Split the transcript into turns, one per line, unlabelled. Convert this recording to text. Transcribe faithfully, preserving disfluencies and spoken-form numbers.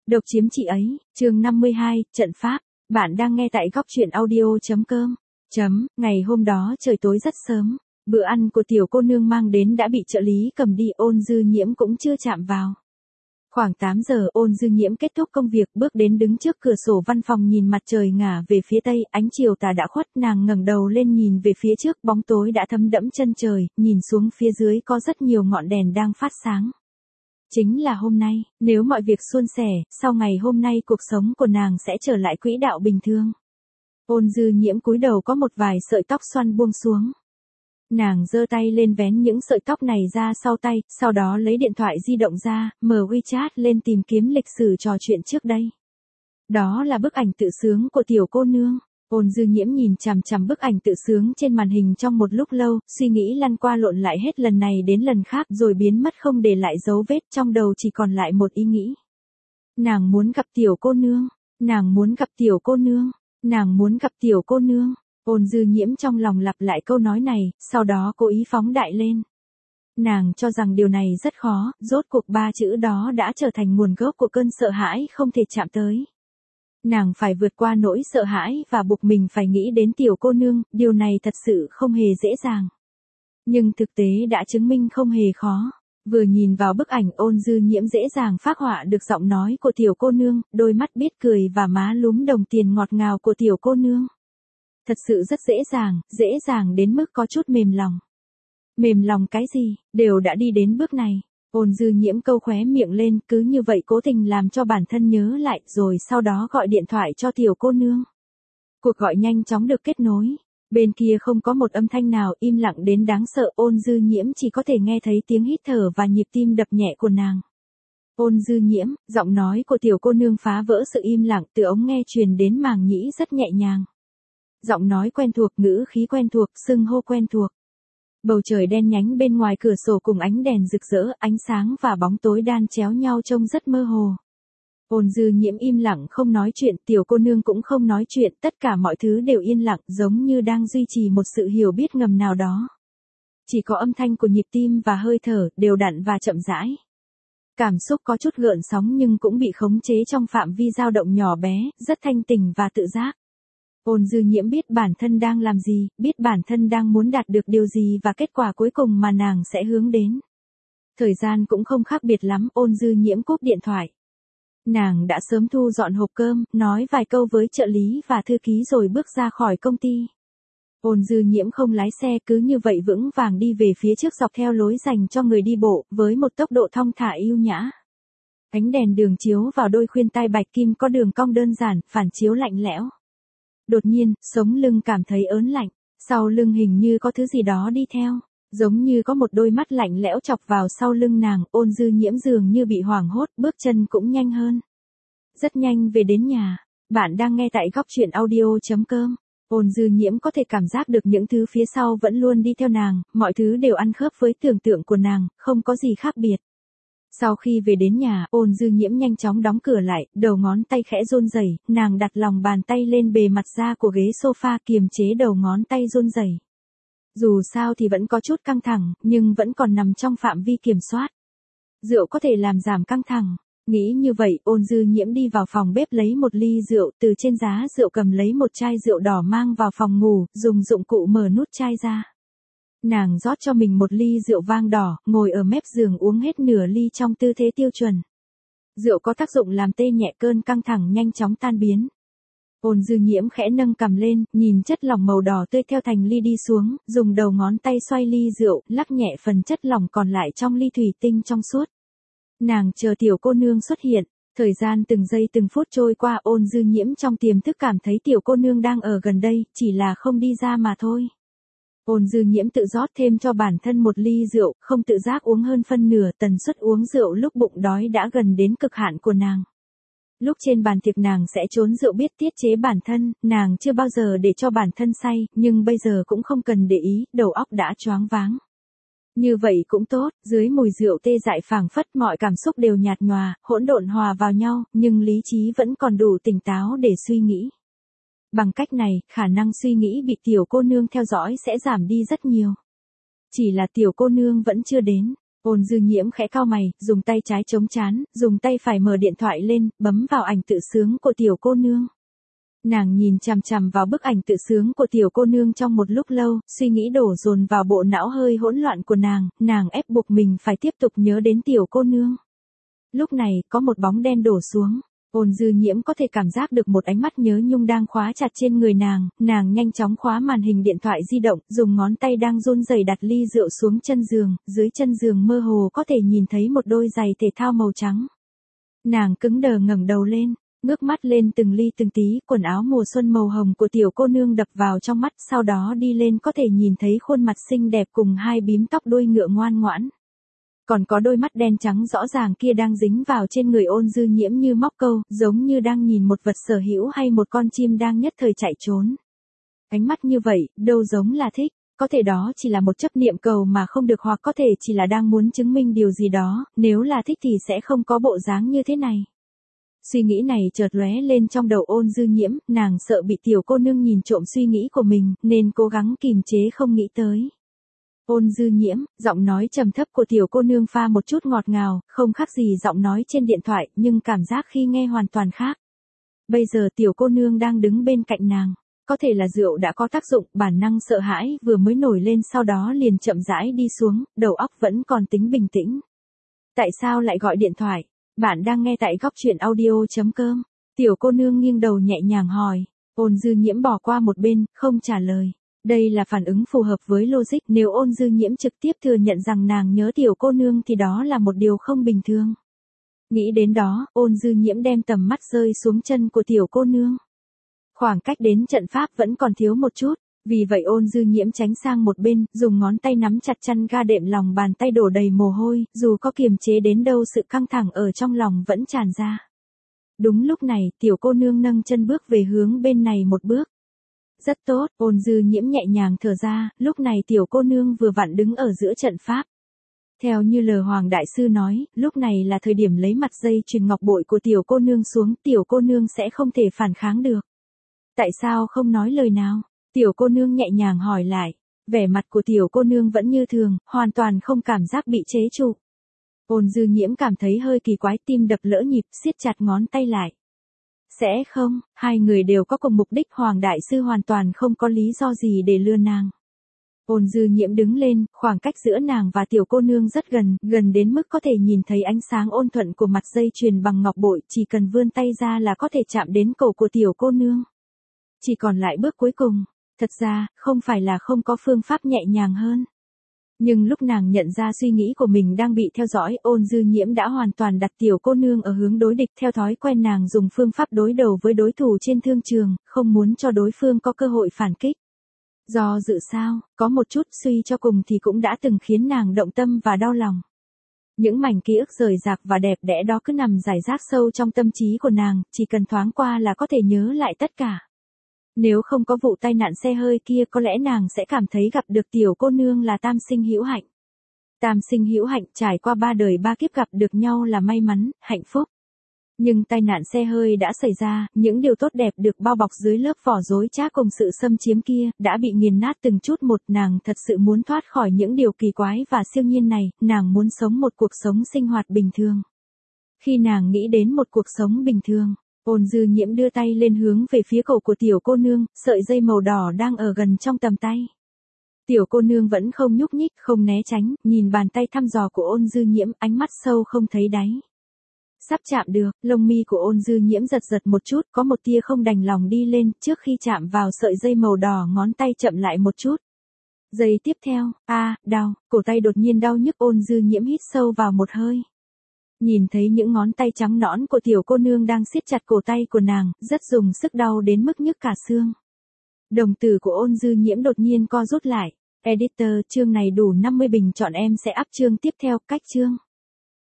Độc chiếm chị ấy, chương năm mươi hai, trận pháp. Bạn đang nghe tại góc truyện audio.com. Chấm, ngày hôm đó trời tối rất sớm, bữa ăn của tiểu cô nương mang đến đã bị trợ lý cầm đi, Ôn Dư Nhiễm cũng chưa chạm vào. Khoảng tám giờ Ôn Dư Nhiễm kết thúc công việc, bước đến đứng trước cửa sổ văn phòng nhìn mặt trời ngả về phía tây, ánh chiều tà đã khuất, nàng ngẩng đầu lên nhìn về phía trước, bóng tối đã thấm đẫm chân trời, nhìn xuống phía dưới có rất nhiều ngọn đèn đang phát sáng. Chính là hôm nay, nếu mọi việc suôn sẻ, sau ngày hôm nay cuộc sống của nàng sẽ trở lại quỹ đạo bình thường. Ôn Dư Nhiễm cúi đầu có một vài sợi tóc xoăn buông xuống. Nàng giơ tay lên vén những sợi tóc này ra sau tay, sau đó lấy điện thoại di động ra, mở WeChat lên tìm kiếm lịch sử trò chuyện trước đây. Đó là bức ảnh tự sướng của tiểu cô nương. Ôn Dư Nhiễm nhìn chằm chằm bức ảnh tự sướng trên màn hình trong một lúc lâu, suy nghĩ lăn qua lộn lại hết lần này đến lần khác rồi biến mất không để lại dấu vết, trong đầu chỉ còn lại một ý nghĩ. Nàng muốn gặp tiểu cô nương, nàng muốn gặp tiểu cô nương, nàng muốn gặp tiểu cô nương. Ôn Dư Nhiễm trong lòng lặp lại câu nói này, sau đó cố ý phóng đại lên. Nàng cho rằng điều này rất khó, rốt cuộc ba chữ đó đã trở thành nguồn gốc của cơn sợ hãi không thể chạm tới. Nàng phải vượt qua nỗi sợ hãi và buộc mình phải nghĩ đến tiểu cô nương, điều này thật sự không hề dễ dàng. Nhưng thực tế đã chứng minh không hề khó. Vừa nhìn vào bức ảnh, Ôn Dư Nhiễm dễ dàng phác họa được giọng nói của tiểu cô nương, đôi mắt biết cười và má lúm đồng tiền ngọt ngào của tiểu cô nương. Thật sự rất dễ dàng, dễ dàng đến mức có chút mềm lòng. Mềm lòng cái gì, đều đã đi đến bước này. Ôn Dư Nhiễm câu khóe miệng lên, cứ như vậy cố tình làm cho bản thân nhớ lại, rồi sau đó gọi điện thoại cho tiểu cô nương. Cuộc gọi nhanh chóng được kết nối. Bên kia không có một âm thanh nào, im lặng đến đáng sợ, Ôn Dư Nhiễm chỉ có thể nghe thấy tiếng hít thở và nhịp tim đập nhẹ của nàng. Ôn Dư Nhiễm, giọng nói của tiểu cô nương phá vỡ sự im lặng, từ ống nghe truyền đến màng nhĩ rất nhẹ nhàng. Giọng nói quen thuộc, ngữ khí quen thuộc, xưng hô quen thuộc. Bầu trời đen nhánh bên ngoài cửa sổ cùng ánh đèn rực rỡ, ánh sáng và bóng tối đan chéo nhau trông rất mơ hồ. Ôn Dư Nhiễm im lặng không nói chuyện, tiểu cô nương cũng không nói chuyện, tất cả mọi thứ đều yên lặng, giống như đang duy trì một sự hiểu biết ngầm nào đó. Chỉ có âm thanh của nhịp tim và hơi thở, đều đặn và chậm rãi. Cảm xúc có chút gợn sóng nhưng cũng bị khống chế trong phạm vi dao động nhỏ bé, rất thanh tỉnh và tự giác. Ôn Dư Nhiễm biết bản thân đang làm gì, biết bản thân đang muốn đạt được điều gì và kết quả cuối cùng mà nàng sẽ hướng đến. Thời gian cũng không khác biệt lắm, Ôn Dư Nhiễm cúp điện thoại. Nàng đã sớm thu dọn hộp cơm, nói vài câu với trợ lý và thư ký rồi bước ra khỏi công ty. Ôn Dư Nhiễm không lái xe, cứ như vậy vững vàng đi về phía trước dọc theo lối dành cho người đi bộ, với một tốc độ thong thả yêu nhã. Ánh đèn đường chiếu vào đôi khuyên tai bạch kim có đường cong đơn giản, phản chiếu lạnh lẽo. Đột nhiên, sống lưng cảm thấy ớn lạnh, sau lưng hình như có thứ gì đó đi theo, giống như có một đôi mắt lạnh lẽo chọc vào sau lưng nàng. Ôn Dư Nhiễm dường như bị hoảng hốt, bước chân cũng nhanh hơn. Rất nhanh về đến nhà. Bạn đang nghe tại góc truyện audio.com. Ôn Dư Nhiễm có thể cảm giác được những thứ phía sau vẫn luôn đi theo nàng, mọi thứ đều ăn khớp với tưởng tượng của nàng, không có gì khác biệt. Sau khi về đến nhà, Ôn Dư Nhiễm nhanh chóng đóng cửa lại, đầu ngón tay khẽ run rẩy, nàng đặt lòng bàn tay lên bề mặt da của ghế sofa kiềm chế đầu ngón tay run rẩy. Dù sao thì vẫn có chút căng thẳng, nhưng vẫn còn nằm trong phạm vi kiểm soát. Rượu có thể làm giảm căng thẳng. Nghĩ như vậy, Ôn Dư Nhiễm đi vào phòng bếp lấy một ly rượu, từ trên giá rượu cầm lấy một chai rượu đỏ mang vào phòng ngủ, dùng dụng cụ mở nút chai ra. Nàng rót cho mình một ly rượu vang đỏ, ngồi ở mép giường uống hết nửa ly trong tư thế tiêu chuẩn. Rượu có tác dụng làm tê nhẹ, cơn căng thẳng nhanh chóng tan biến. Ôn Dư Nhiễm khẽ nâng cằm lên, nhìn chất lỏng màu đỏ tươi theo thành ly đi xuống, dùng đầu ngón tay xoay ly rượu, lắc nhẹ phần chất lỏng còn lại trong ly thủy tinh trong suốt. Nàng chờ tiểu cô nương xuất hiện, thời gian từng giây từng phút trôi qua, Ôn Dư Nhiễm trong tiềm thức cảm thấy tiểu cô nương đang ở gần đây, chỉ là không đi ra mà thôi. Ôn Dư Nhiễm tự rót thêm cho bản thân một ly rượu, không tự giác uống hơn phân nửa, tần suất uống rượu lúc bụng đói đã gần đến cực hạn của nàng. Lúc trên bàn tiệc nàng sẽ trốn rượu biết tiết chế bản thân, nàng chưa bao giờ để cho bản thân say, nhưng bây giờ cũng không cần để ý, đầu óc đã choáng váng. Như vậy cũng tốt, dưới mùi rượu tê dại phảng phất mọi cảm xúc đều nhạt nhòa, hỗn độn hòa vào nhau, nhưng lý trí vẫn còn đủ tỉnh táo để suy nghĩ. Bằng cách này, khả năng suy nghĩ bị tiểu cô nương theo dõi sẽ giảm đi rất nhiều. Chỉ là tiểu cô nương vẫn chưa đến. Ôn Dư Nhiễm khẽ cau mày, dùng tay trái chống trán, dùng tay phải mở điện thoại lên, bấm vào ảnh tự sướng của tiểu cô nương. Nàng nhìn chằm chằm vào bức ảnh tự sướng của tiểu cô nương trong một lúc lâu, suy nghĩ đổ dồn vào bộ não hơi hỗn loạn của nàng, nàng ép buộc mình phải tiếp tục nhớ đến tiểu cô nương. Lúc này, có một bóng đen đổ xuống. Ôn Dư Nhiễm có thể cảm giác được một ánh mắt nhớ nhung đang khóa chặt trên người nàng, nàng nhanh chóng khóa màn hình điện thoại di động, dùng ngón tay đang run rẩy đặt ly rượu xuống chân giường, dưới chân giường mơ hồ có thể nhìn thấy một đôi giày thể thao màu trắng. Nàng cứng đờ ngẩng đầu lên, ngước mắt lên từng ly từng tí, quần áo mùa xuân màu hồng của tiểu cô nương đập vào trong mắt, sau đó đi lên có thể nhìn thấy khuôn mặt xinh đẹp cùng hai bím tóc đuôi ngựa ngoan ngoãn. Còn có đôi mắt đen trắng rõ ràng kia đang dính vào trên người Ôn Dư Nhiễm như móc câu, giống như đang nhìn một vật sở hữu hay một con chim đang nhất thời chạy trốn. Ánh mắt như vậy, đâu giống là thích, có thể đó chỉ là một chấp niệm cầu mà không được, hoặc có thể chỉ là đang muốn chứng minh điều gì đó, nếu là thích thì sẽ không có bộ dáng như thế này. Suy nghĩ này chợt lóe lên trong đầu Ôn Dư Nhiễm, nàng sợ bị tiểu cô nương nhìn trộm suy nghĩ của mình, nên cố gắng kìm chế không nghĩ tới. Ôn Dư Nhiễm, giọng nói trầm thấp của tiểu cô nương pha một chút ngọt ngào, không khác gì giọng nói trên điện thoại, nhưng cảm giác khi nghe hoàn toàn khác. Bây giờ tiểu cô nương đang đứng bên cạnh nàng, có thể là rượu đã có tác dụng, bản năng sợ hãi vừa mới nổi lên sau đó liền chậm rãi đi xuống, đầu óc vẫn còn tính bình tĩnh. Tại sao lại gọi điện thoại? Bạn đang nghe tại góc truyện audio chấm com. Tiểu cô nương nghiêng đầu nhẹ nhàng hỏi. Ôn Dư Nhiễm bỏ qua một bên, không trả lời. Đây là phản ứng phù hợp với logic, nếu Ôn Dư Nhiễm trực tiếp thừa nhận rằng nàng nhớ tiểu cô nương thì đó là một điều không bình thường. Nghĩ đến đó, Ôn Dư Nhiễm đem tầm mắt rơi xuống chân của tiểu cô nương. Khoảng cách đến trận pháp vẫn còn thiếu một chút, vì vậy Ôn Dư Nhiễm tránh sang một bên, dùng ngón tay nắm chặt chăn ga đệm, lòng bàn tay đổ đầy mồ hôi, dù có kiềm chế đến đâu sự căng thẳng ở trong lòng vẫn tràn ra. Đúng lúc này, tiểu cô nương nâng chân bước về hướng bên này một bước. Rất tốt, Ôn Dư Nhiễm nhẹ nhàng thở ra, lúc này tiểu cô nương vừa vặn đứng ở giữa trận pháp. Theo như lời Hoàng Đại Sư nói, lúc này là thời điểm lấy mặt dây chuyền ngọc bội của tiểu cô nương xuống, tiểu cô nương sẽ không thể phản kháng được. Tại sao không nói lời nào? Tiểu cô nương nhẹ nhàng hỏi lại, vẻ mặt của tiểu cô nương vẫn như thường, hoàn toàn không cảm giác bị chế trụ. Ôn Dư Nhiễm cảm thấy hơi kỳ quái, tim đập lỡ nhịp, siết chặt ngón tay lại. Sẽ không, hai người đều có cùng mục đích, Hoàng Đại Sư hoàn toàn không có lý do gì để lừa nàng. Ôn Dư Nhiễm đứng lên, khoảng cách giữa nàng và tiểu cô nương rất gần, gần đến mức có thể nhìn thấy ánh sáng ôn thuận của mặt dây chuyền bằng ngọc bội, chỉ cần vươn tay ra là có thể chạm đến cổ của tiểu cô nương. Chỉ còn lại bước cuối cùng, thật ra, không phải là không có phương pháp nhẹ nhàng hơn. Nhưng lúc nàng nhận ra suy nghĩ của mình đang bị theo dõi, Ôn Dư Nhiễm đã hoàn toàn đặt tiểu cô nương ở hướng đối địch, theo thói quen nàng dùng phương pháp đối đầu với đối thủ trên thương trường, không muốn cho đối phương có cơ hội phản kích. Do dự sao, có một chút suy cho cùng thì cũng đã từng khiến nàng động tâm và đau lòng. Những mảnh ký ức rời rạc và đẹp đẽ đó cứ nằm rải rác sâu trong tâm trí của nàng, chỉ cần thoáng qua là có thể nhớ lại tất cả. Nếu không có vụ tai nạn xe hơi kia, có lẽ nàng sẽ cảm thấy gặp được tiểu cô nương là tam sinh hữu hạnh. Tam sinh hữu hạnh, trải qua ba đời ba kiếp gặp được nhau là may mắn, hạnh phúc. Nhưng tai nạn xe hơi đã xảy ra, những điều tốt đẹp được bao bọc dưới lớp vỏ dối trá cùng sự xâm chiếm kia, đã bị nghiền nát từng chút một. Nàng thật sự muốn thoát khỏi những điều kỳ quái và siêu nhiên này, nàng muốn sống một cuộc sống sinh hoạt bình thường. Khi nàng nghĩ đến một cuộc sống bình thường, Ôn Dư Nhiễm đưa tay lên hướng về phía cổ của tiểu cô nương, sợi dây màu đỏ đang ở gần trong tầm tay. Tiểu cô nương vẫn không nhúc nhích, không né tránh, nhìn bàn tay thăm dò của Ôn Dư Nhiễm, ánh mắt sâu không thấy đáy. Sắp chạm được, lông mi của Ôn Dư Nhiễm giật giật một chút, có một tia không đành lòng đi lên, trước khi chạm vào sợi dây màu đỏ ngón tay chậm lại một chút. Giây tiếp theo, a, à, đau, cổ tay đột nhiên đau nhức. Ôn Dư Nhiễm hít sâu vào một hơi. Nhìn thấy những ngón tay trắng nõn của tiểu cô nương đang siết chặt cổ tay của nàng, rất dùng sức đau đến mức nhức cả xương. Đồng tử của Ôn Dư Nhiễm đột nhiên co rút lại. Editor, chương này đủ năm mươi bình chọn, em sẽ up chương tiếp theo, cách chương.